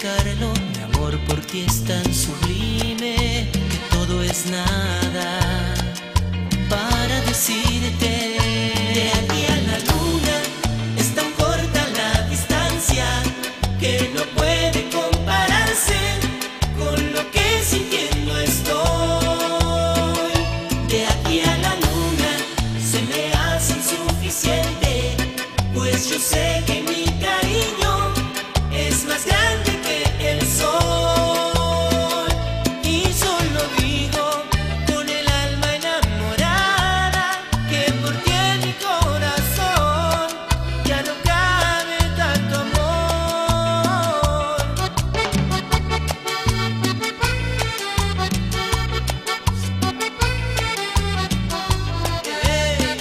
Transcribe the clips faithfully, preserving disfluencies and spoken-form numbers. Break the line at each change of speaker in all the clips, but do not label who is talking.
explicarlo. Mi amor por ti es tan sublime que todo es nada para decirte. De aquí a la luna es tan corta la distancia que no puede compararse con lo que sintiendo estoy. De aquí a la luna se me hace insuficiente, pues yo sé que mi cariño es más grande que el sol. Y solo digo con el alma enamorada que por ti en mi corazón ya no cabe tanto amor. Hey.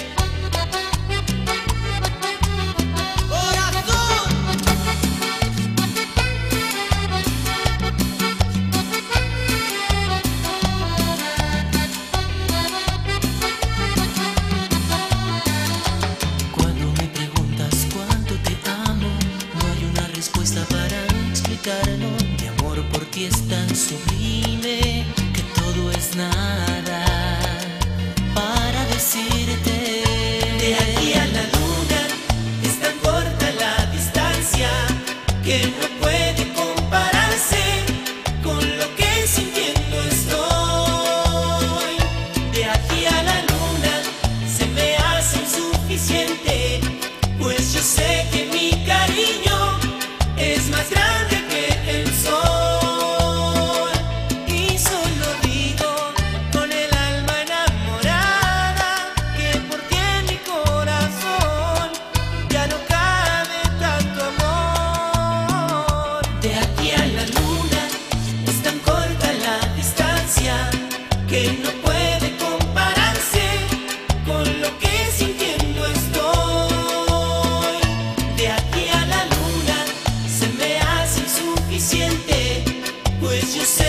Cuando me preguntas cuánto te amo, no hay una respuesta para explicarlo. Mi amor por ti es tan sublime que todo es nada para decirte. De aquí a la luna es tan corta la distancia que no puede compararse con lo que sintiendo estoy. De aquí a la luna se me hace insuficiente, pues yo sé que mi cariño es más grande que el sol. Y solo digo con el alma enamorada que por ti en mi corazón ya no cabe tanto amor. De aquí a la luna es tan corta la distancia que no puede compararse con lo que sintiendo estoy. De aquí a la luna se me hace insuficiente, pues yo sé